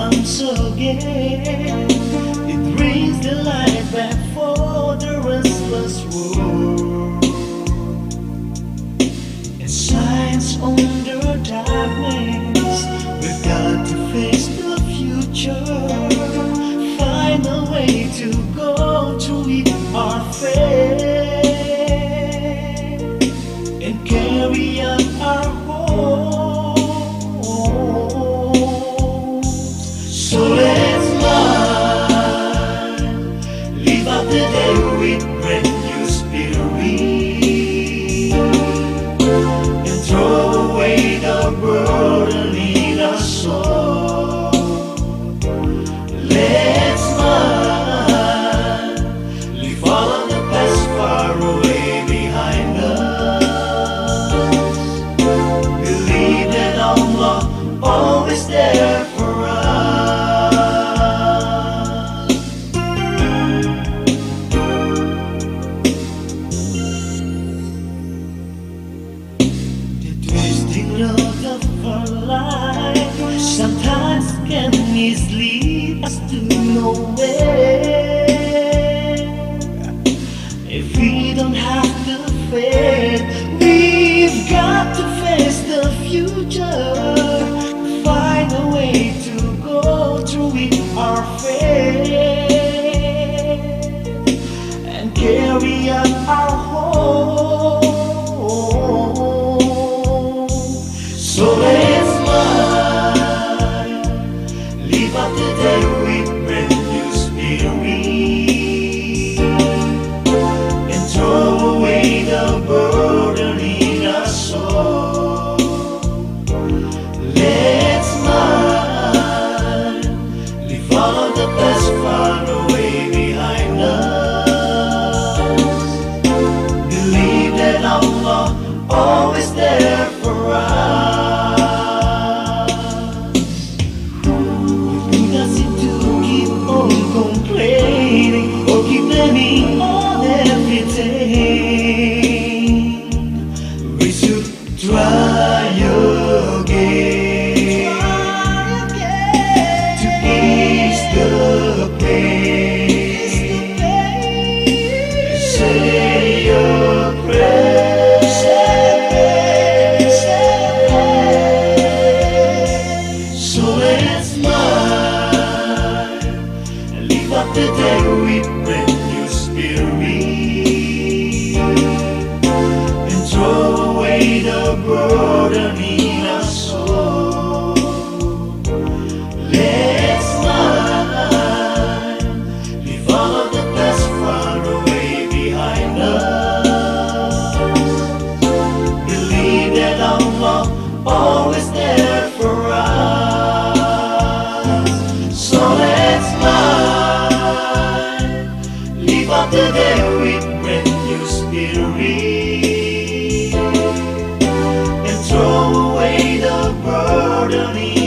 comes again. It brings the light back for the restless world, and shines on the darkness. We've got to face the future, find a way to go through it our faith, and carry out our hopes. So let's smile, live out the day with brand new spirit, and throw away the burden in our soul. Let's smile, leave all of the past far away behind us. Believe that Allah always there for us. The twisting road of our life sometimes can mislead us to nowhere. If we don't have the faith, we've got to face the future, find a way to go through it our faith, and carry out our hope. So let's smile, live out the day with brand new spirit, and throw away the burden in our soul. Let's smile, leave all of the past far away behind us. Believe that Allah always there for us. We got to keep on complaining or keep blaming on everything. We should try again to ease the pain. Say your prayers, so let's smile and live up the day with brand new spirit, and throw away the burden in our soul. Let's smile, leave all of the past far away behind us. Believe that Allah always there for us. So let's smile, live up the day with brand new spirit, and throw away the burden in